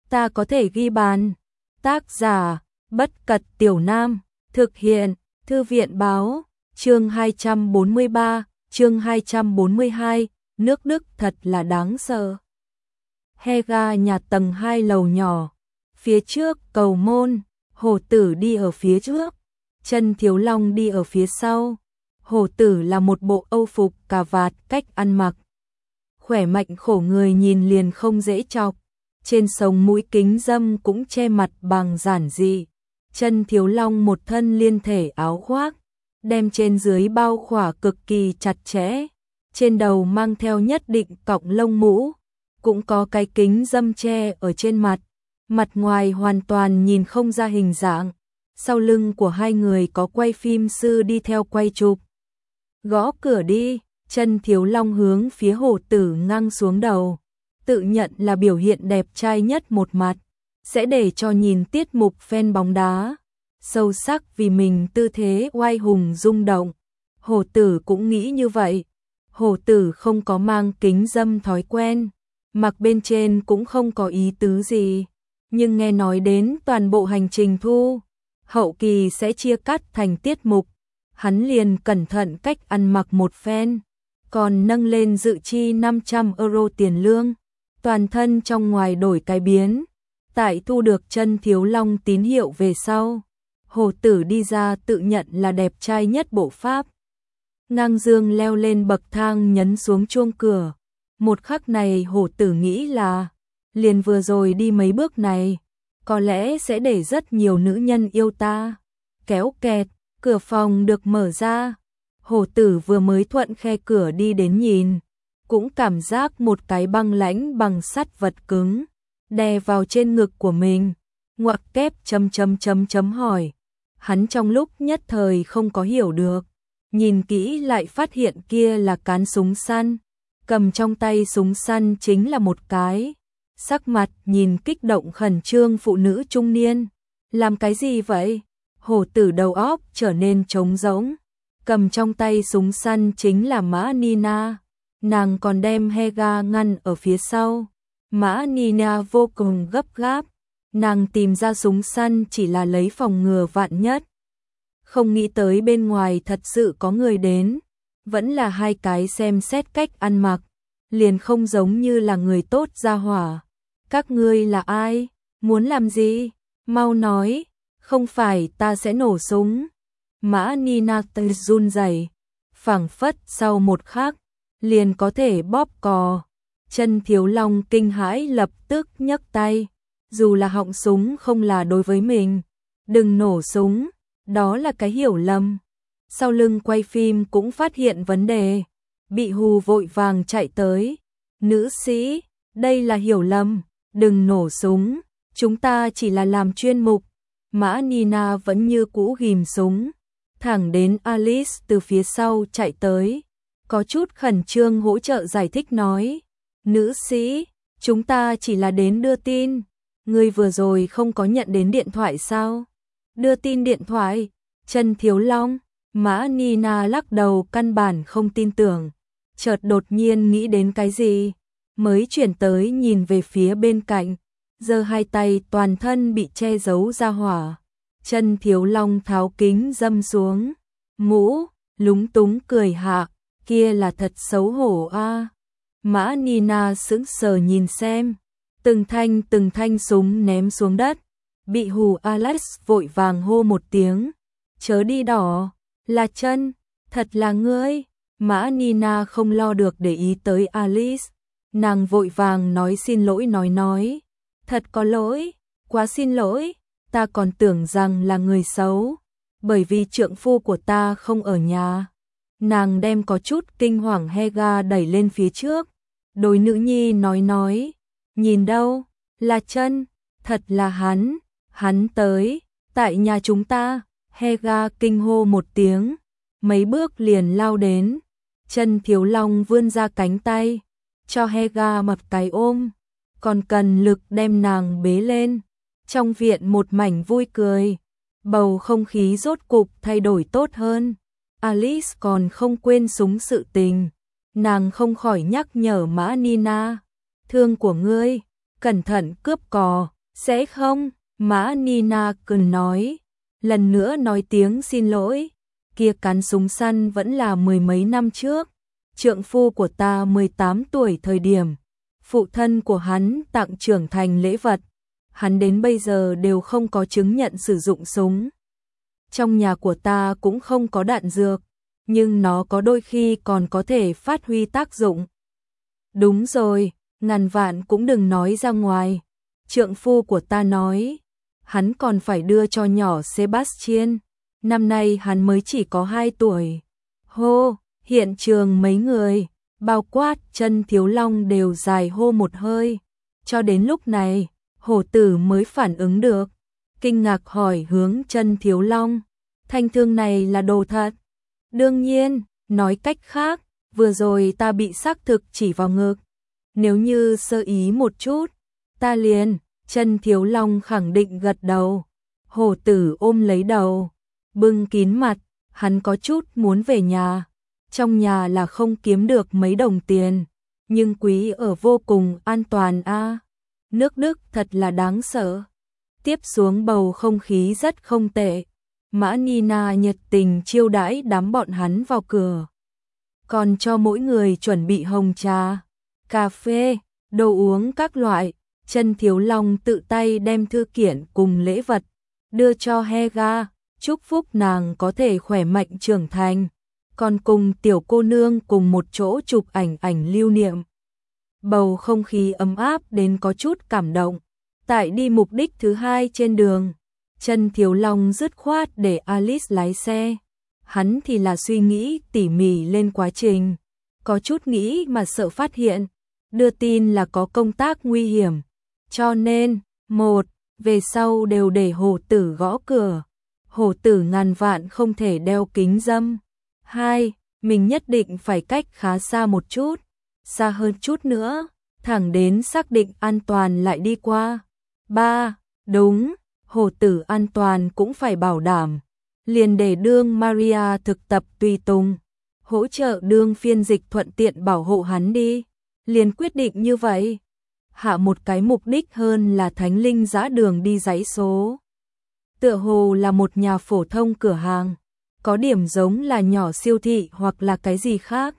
ta có thể ghi bàn. Tác giả, Bất Cật Tiểu Nam, thực hiện, Thư viện báo, chương 243, chương 242, nước Đức thật là đáng sợ. Hega nhà tầng 2 lầu nhỏ, phía trước cầu môn, Hổ Tử đi ở phía trước, Chân Thiếu Long đi ở phía sau. Hổ Tử là một bộ âu phục cà vạt cách ăn mặc khỏe mạnh khổ người nhìn liền không dễ chọc, trên sống mũi kính dâm cũng che mặt bằng giản dị. Chân Thiếu Long một thân liên thể áo khoác, đem trên dưới bao khỏa cực kỳ chặt chẽ, trên đầu mang theo nhất định cọng lông mũ, cũng có cái kính dâm che ở trên mặt, mặt ngoài hoàn toàn nhìn không ra hình dạng. Sau lưng của hai người có quay phim sư đi theo quay chụp. Gõ cửa đi, Chân Thiếu Long hướng phía Hổ Tử ngang xuống đầu, tự nhận là biểu hiện đẹp trai nhất một mặt, sẽ để cho nhìn tiết mục fan bóng đá sâu sắc vì mình tư thế oai hùng rung động. Hổ Tử cũng nghĩ như vậy. Hổ Tử không có mang kính dâm thói quen, mặc bên trên cũng không có ý tứ gì, nhưng nghe nói đến toàn bộ hành trình thu hậu kỳ sẽ chia cắt thành tiết mục, hắn liền cẩn thận cách ăn mặc một phen, còn nâng lên dự chi 500 euro tiền lương, toàn thân trong ngoài đổi cái biến. Tại thu được Chân Thiếu Long tín hiệu về sau, Hổ Tử đi ra tự nhận là đẹp trai nhất bộ Pháp. Ngang dương leo lên bậc thang nhấn xuống chuông cửa. Một khắc này Hổ Tử nghĩ là, liền vừa rồi đi mấy bước này, có lẽ sẽ để rất nhiều nữ nhân yêu ta. Kéo kẹt, cửa phòng được mở ra. Hổ Tử vừa mới thuận khe cửa đi đến nhìn, cũng cảm giác một cái băng lãnh bằng sắt vật cứng đè vào trên ngực của mình. Ngoặc kép ... hỏi. Hắn trong lúc nhất thời không có hiểu được, nhìn kỹ lại phát hiện kia là cán súng săn, cầm trong tay súng săn chính là một cái. Sắc mặt nhìn kích động khẩn trương phụ nữ trung niên. Làm cái gì vậy? Hổ Tử đầu óc trở nên trống rỗng. Cầm trong tay súng săn chính là Mã Nina. Nàng còn đem Hega ngăn ở phía sau. Mã Nina vô cùng gấp gáp. Nàng tìm ra súng săn chỉ là lấy phòng ngừa vạn nhất. Không nghĩ tới bên ngoài thật sự có người đến. Vẫn là hai cái xem xét cách ăn mặc, liền không giống như là người tốt ra hỏa. Các ngươi là ai? Muốn làm gì? Mau nói, không phải ta sẽ nổ súng. Mã Nina run rẩy, phảng phất sau một khắc liền có thể bóp cò. Chân Thiếu Long kinh hãi lập tức nhấc tay, dù là họng súng không là đối với mình, đừng nổ súng, đó là cái hiểu lầm. Sau lưng quay phim cũng phát hiện vấn đề, bị hù vội vàng chạy tới. Nữ sĩ, đây là hiểu lầm, đừng nổ súng, chúng ta chỉ là làm chuyên mục. Mã Nina vẫn như cũ ghim súng, thẳng đến Alice từ phía sau chạy tới, có chút khẩn trương hỗ trợ giải thích nói. Nữ sĩ, chúng ta chỉ là đến đưa tin, ngươi vừa rồi không có nhận đến điện thoại sao? Đưa tin điện thoại? Chân Thiếu Long, Mã Nina lắc đầu căn bản không tin tưởng, chợt đột nhiên nghĩ đến cái gì, mới chuyển tới nhìn về phía bên cạnh, giơ hai tay toàn thân bị che giấu ra hỏa. Chân Thiếu Long tháo kính dâm xuống, mũ, lúng túng cười hạ, kia là thật xấu hổ a. Mã Nina sững sờ nhìn xem, từng thanh súng ném xuống đất, bị hù. Alex vội vàng hô một tiếng, chớ đi đỏ, là Chân, thật là ngươi. Mã Nina không lo được để ý tới Alice, nàng vội vàng nói xin lỗi nói, thật có lỗi, quá xin lỗi, ta còn tưởng rằng là người xấu, bởi vì trượng phu của ta không ở nhà. Nàng đem có chút kinh hoàng Hega đẩy lên phía trước, đối nữ nhi nói, nhìn đâu, là Chân, thật là hắn tới, tại nhà chúng ta. Hega kinh hô một tiếng, mấy bước liền lao đến. Chân Thiếu Long vươn ra cánh tay, cho Hega một cái ôm, còn cần lực đem nàng bế lên. Trong viện một mảnh vui cười, bầu không khí rốt cục thay đổi tốt hơn. Alice còn không quên súng sự tình, nàng không khỏi nhắc nhở Mã Nina, thương của ngươi, cẩn thận cướp cò. Sẽ không, Mã Nina cười nói, lần nữa nói tiếng xin lỗi, kia cán súng săn vẫn là mười mấy năm trước, trượng phu của ta 18 tuổi thời điểm, phụ thân của hắn tặng trưởng thành lễ vật, hắn đến bây giờ đều không có chứng nhận sử dụng súng. Trong nhà của ta cũng không có đạn dược, nhưng nó có đôi khi còn có thể phát huy tác dụng. Đúng rồi, ngàn vạn cũng đừng nói ra ngoài. Trượng phu của ta nói, hắn còn phải đưa cho nhỏ Sebastian, năm nay hắn mới chỉ có 2 tuổi. Hô, hiện trường mấy người, bao quát Chân Thiếu Long đều dài hô một hơi. Cho đến lúc này, hổ tử mới phản ứng được, kinh ngạc hỏi hướng Chân Thiếu Long, thanh thương này là đồ thật? Đương nhiên, nói cách khác, vừa rồi ta bị xác thực chỉ vào ngực. Nếu như sơ ý một chút, ta liền. Chân Thiếu Long khẳng định gật đầu. Hổ tử ôm lấy đầu, bưng kín mặt, hắn có chút muốn về nhà. Trong nhà là không kiếm được mấy đồng tiền, nhưng quý ở vô cùng an toàn a. Nước Đức thật là đáng sợ. Tiếp xuống bầu không khí rất không tệ. Mã Nina nhiệt tình chiêu đãi đám bọn hắn vào cửa. Còn cho mỗi người chuẩn bị hồng trà, cà phê, đồ uống các loại. Chân Thiếu Long tự tay đem thư kiện cùng lễ vật đưa cho Hega, chúc phúc nàng có thể khỏe mạnh trưởng thành, còn cùng tiểu cô nương cùng một chỗ chụp ảnh lưu niệm. Bầu không khí ấm áp đến có chút cảm động. Tại đi mục đích thứ hai trên đường, Chân Thiếu Long dứt khoát để Alice lái xe. Hắn thì là suy nghĩ tỉ mỉ lên quá trình, có chút nghĩ mà sợ phát hiện, đưa tin là có công tác nguy hiểm. Cho nên, một, về sau đều để hổ tử gõ cửa. Hổ tử ngàn vạn không thể đeo kính râm. 2, mình nhất định phải cách khá xa một chút, xa hơn chút nữa, thẳng đến xác định an toàn lại đi qua. 3, đúng, hổ tử an toàn cũng phải bảo đảm. Liền để đương Maria thực tập tùy tùng, hỗ trợ đương phiên dịch thuận tiện bảo hộ hắn đi. Liền quyết định như vậy. Hạ một cái mục đích hơn là thánh linh dã đường đi dãy số. Tựa hồ là một nhà phổ thông cửa hàng, có điểm giống là nhỏ siêu thị hoặc là cái gì khác.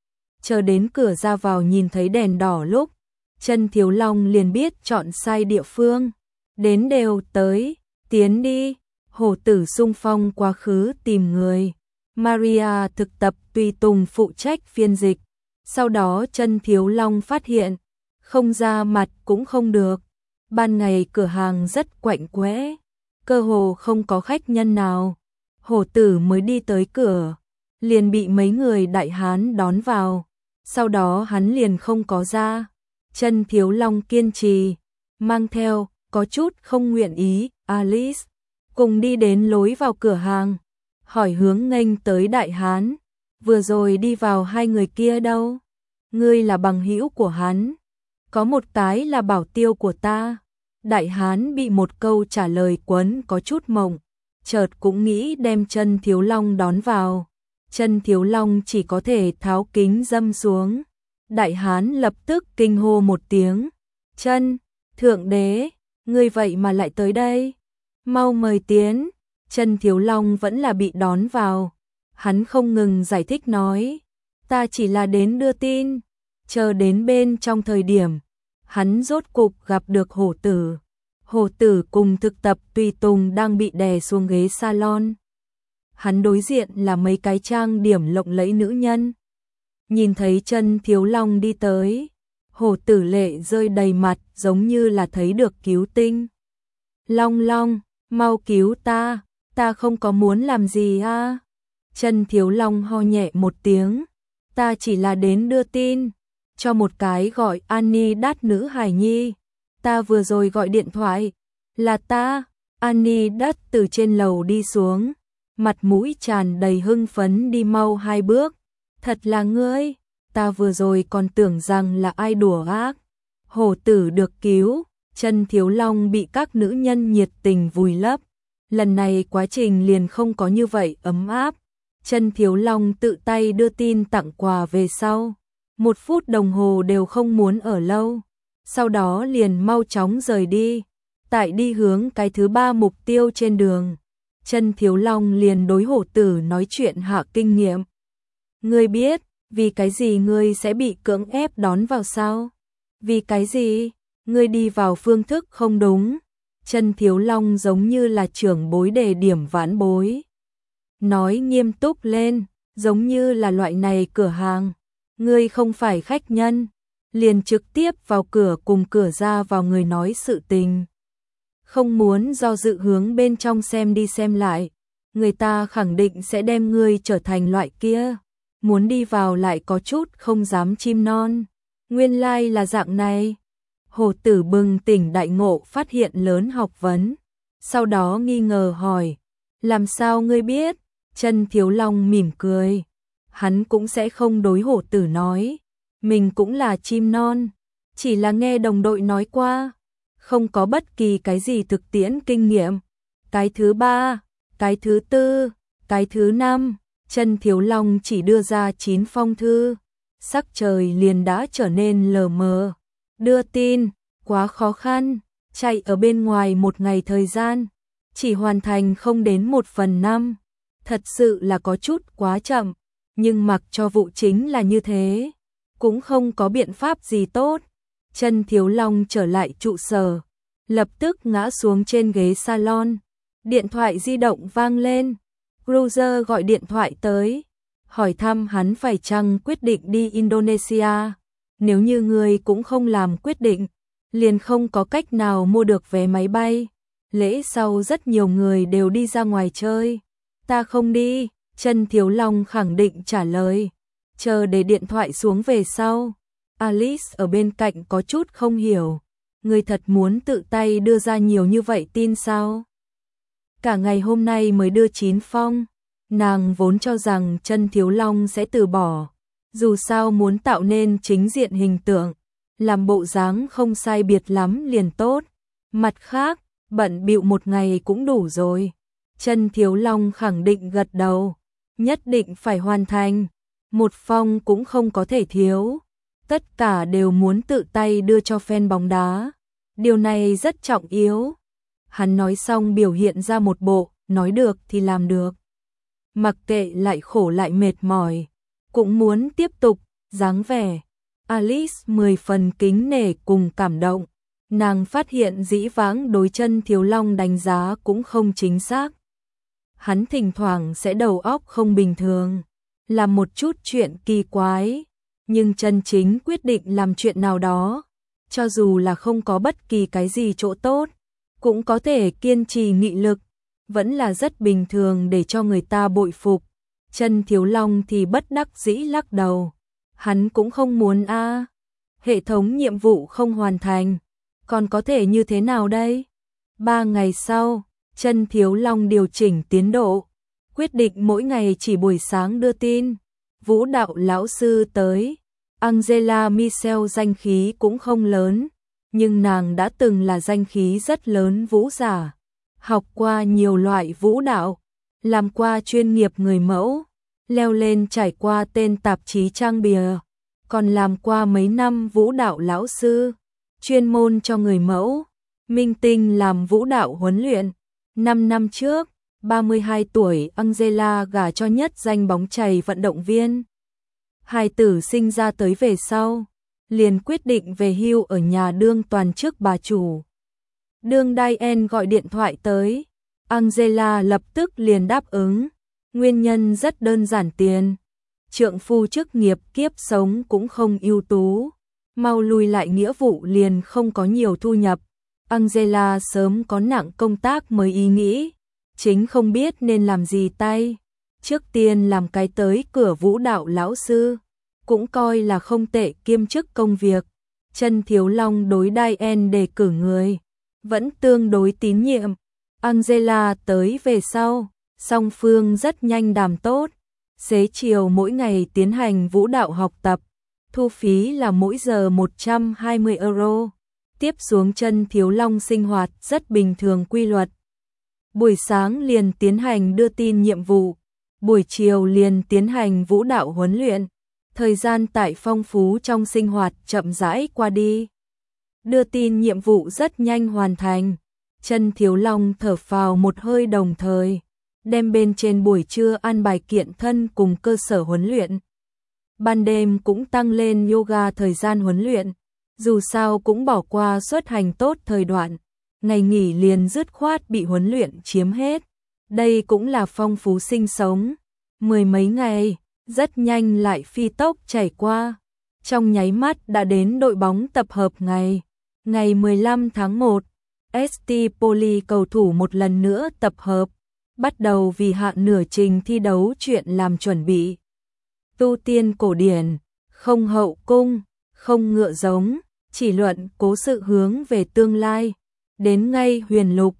Chờ đến cửa ra vào nhìn thấy đèn đỏ lúc, Chân Thiếu Long liền biết chọn sai địa phương. Đến đều tới, tiến đi, hổ tử xung phong quá khứ tìm người. Maria thực tập tùy tùng phụ trách phiên dịch. Sau đó Chân Thiếu Long phát hiện, không ra mặt cũng không được. Ban ngày cửa hàng rất quạnh quẽ, cơ hồ không có khách nhân nào. Hổ tử mới đi tới cửa, liền bị mấy người đại hán đón vào. Sau đó hắn liền không có ra. Chân Thiếu Long kiên trì, mang theo, có chút không nguyện ý, Alice. Cùng đi đến lối vào cửa hàng, hỏi hướng nghênh tới đại hán. Vừa rồi đi vào hai người kia đâu? Ngươi là bằng hữu của hắn. Có một cái là bảo tiêu của ta. Đại hán bị một câu trả lời quấn có chút mộng, chợt cũng nghĩ đem Chân Thiếu Long đón vào. Chân Thiếu Long chỉ có thể tháo kính dâm xuống. Đại hán lập tức kinh hô một tiếng. Chân, thượng đế, ngươi vậy mà lại tới đây. Mau mời tiến. Chân Thiếu Long vẫn là bị đón vào. Hắn không ngừng giải thích nói. Ta chỉ là đến đưa tin. Chờ đến bên trong thời điểm, hắn rốt cục gặp được hổ tử. Hổ tử cùng thực tập tùy tùng đang bị đè xuống ghế salon. Hắn đối diện là mấy cái trang điểm lộng lẫy nữ nhân. Nhìn thấy Chân Thiếu Long đi tới, hổ tử lệ rơi đầy mặt giống như là thấy được cứu tinh. Long Long, mau cứu ta không có muốn làm gì a. Chân Thiếu Long ho nhẹ một tiếng, ta chỉ là đến đưa tin, cho một cái gọi Annie đắt nữ hài nhi. Ta vừa rồi gọi điện thoại, là ta. Annie đắt từ trên lầu đi xuống, mặt mũi tràn đầy hưng phấn đi mau 2 bước. Thật là ngươi, ta vừa rồi còn tưởng rằng là ai đùa ác. Hổ tử được cứu, Chân Thiếu Long bị các nữ nhân nhiệt tình vùi lấp. Lần này quá trình liền không có như vậy ấm áp. Chân Thiếu Long tự tay đưa tin tặng quà về sau. 1 phút đồng hồ đều không muốn ở lâu. Sau đó liền mau chóng rời đi. Tại đi hướng cái thứ 3 mục tiêu trên đường, Chân Thiếu Long liền đối hổ tử nói chuyện hạ kinh nghiệm. Ngươi biết, vì cái gì ngươi sẽ bị cưỡng ép đón vào sao? Vì cái gì? Ngươi đi vào phương thức không đúng. Chân Thiếu Long giống như là trưởng bối đề điểm vãn bối. Nói nghiêm túc lên, giống như là loại này cửa hàng. Ngươi không phải khách nhân, liền trực tiếp vào cửa cùng cửa ra vào người nói sự tình. Không muốn do dự hướng bên trong xem đi xem lại, người ta khẳng định sẽ đem ngươi trở thành loại kia. Muốn đi vào lại có chút không dám chim non. Nguyên lai là dạng này. Hồ tử bừng tỉnh đại ngộ phát hiện lớn học vấn. Sau đó nghi ngờ hỏi, làm sao ngươi biết? Chân Thiếu Long mỉm cười. Hắn cũng sẽ không đối hổ tử nói. Mình cũng là chim non. Chỉ là nghe đồng đội nói qua. Không có bất kỳ cái gì thực tiễn kinh nghiệm. Cái thứ 3, cái thứ 4, cái thứ 5. Chân Thiếu Long chỉ đưa ra 9 phong thư. Sắc trời liền đã trở nên lờ mờ. Đưa tin, quá khó khăn. Chạy ở bên ngoài một ngày thời gian. Chỉ hoàn thành không đến 1/5. Thật sự là có chút quá chậm. Nhưng mặc cho vụ chính là như thế. Cũng không có biện pháp gì tốt. Chân Thiếu Long trở lại trụ sở. Lập tức ngã xuống trên ghế salon. Điện thoại di động vang lên. Cruiser gọi điện thoại tới. Hỏi thăm hắn phải chăng quyết định đi Indonesia. Nếu như người cũng không làm quyết định, liền không có cách nào mua được vé máy bay. Lễ sau rất nhiều người đều đi ra ngoài chơi. Ta không đi, Chân Thiếu Long khẳng định trả lời. Chờ để điện thoại xuống về sau. Alice ở bên cạnh có chút không hiểu. Người thật muốn tự tay đưa ra nhiều như vậy tin sao? Cả ngày hôm nay mới đưa 9 phong. Nàng vốn cho rằng Chân Thiếu Long sẽ từ bỏ. Dù sao muốn tạo nên chính diện hình tượng. Làm bộ dáng không sai biệt lắm liền tốt. Mặt khác, bận bịu một ngày cũng đủ rồi. Chân Thiếu Long khẳng định gật đầu. Nhất định phải hoàn thành. Một phong cũng không có thể thiếu. Tất cả đều muốn tự tay đưa cho fan bóng đá. Điều này rất trọng yếu. Hắn nói xong biểu hiện ra một bộ, nói được thì làm được. Mặc kệ lại khổ lại mệt mỏi, cũng muốn tiếp tục, dáng vẻ. Alice 10 phần kính nể cùng cảm động. Nàng phát hiện dĩ vãng đối Chân Thiếu Long đánh giá cũng không chính xác. Hắn thỉnh thoảng sẽ đầu óc không bình thường, làm một chút chuyện kỳ quái. Nhưng chân chính quyết định làm chuyện nào đó, cho dù là không có bất kỳ cái gì chỗ tốt, cũng có thể kiên trì nghị lực, vẫn là rất bình thường để cho người ta bội phục. Chân Thiếu Long thì bất đắc dĩ lắc đầu. Hắn cũng không muốn hệ thống nhiệm vụ không hoàn thành, còn có thể như thế nào đây? 3 ngày sau, Chân Thiếu Long điều chỉnh tiến độ, quyết định mỗi ngày chỉ buổi sáng đưa tin. Vũ đạo lão sư tới. Angela Michel danh khí cũng không lớn, nhưng nàng đã từng là danh khí rất lớn vũ giả. Học qua nhiều loại vũ đạo, làm qua chuyên nghiệp người mẫu, leo lên trải qua tên tạp chí trang bìa, còn làm qua mấy năm vũ đạo lão sư, chuyên môn cho người mẫu, minh tinh làm vũ đạo huấn luyện. 5 năm trước, 32 tuổi Angela gả cho nhất danh bóng chày vận động viên. Hài tử sinh ra tới về sau, liền quyết định về hưu ở nhà đương toàn chức bà chủ. Đương Diane gọi điện thoại tới, Angela lập tức liền đáp ứng. Nguyên nhân rất đơn giản tiền. Trượng phu chức nghiệp kiếp sống cũng không ưu tú, mau lùi lại nghĩa vụ liền không có nhiều thu nhập. Angela sớm có nặng công tác mới ý nghĩ, chính không biết nên làm gì tay. Trước tiên làm cái tới cửa vũ đạo lão sư, cũng coi là không tệ kiêm chức công việc. Chân Thiếu Long đối Diane đề cử người, vẫn tương đối tín nhiệm. Angela tới về sau, song phương rất nhanh đàm tốt. Xế chiều mỗi ngày tiến hành vũ đạo học tập, thu phí là mỗi giờ 120 euro. Tiếp xuống Chân Thiếu Long sinh hoạt rất bình thường quy luật. Buổi sáng liền tiến hành đưa tin nhiệm vụ, buổi chiều liền tiến hành vũ đạo huấn luyện. Thời gian tại phong phú trong sinh hoạt chậm rãi qua đi. Đưa tin nhiệm vụ rất nhanh hoàn thành. Chân Thiếu Long thở phào một hơi, đồng thời đem bên trên buổi trưa ăn bài kiện thân cùng cơ sở huấn luyện. Ban đêm cũng tăng lên yoga thời gian huấn luyện, dù sao cũng bỏ qua xuất hành tốt thời đoạn, ngày nghỉ liền dứt khoát bị huấn luyện chiếm hết. Đây cũng là phong phú sinh sống. Mười mấy ngày, rất nhanh lại phi tốc chảy qua. Trong nháy mắt đã đến đội bóng tập hợp ngày. Ngày 15 tháng 1, ST Poly cầu thủ một lần nữa tập hợp, bắt đầu vì hạ nửa trình thi đấu chuyện làm chuẩn bị. Tu tiên cổ điển, không hậu cung, không ngựa giống, chỉ luận cố sự hướng về tương lai. Đến ngay huyền lục,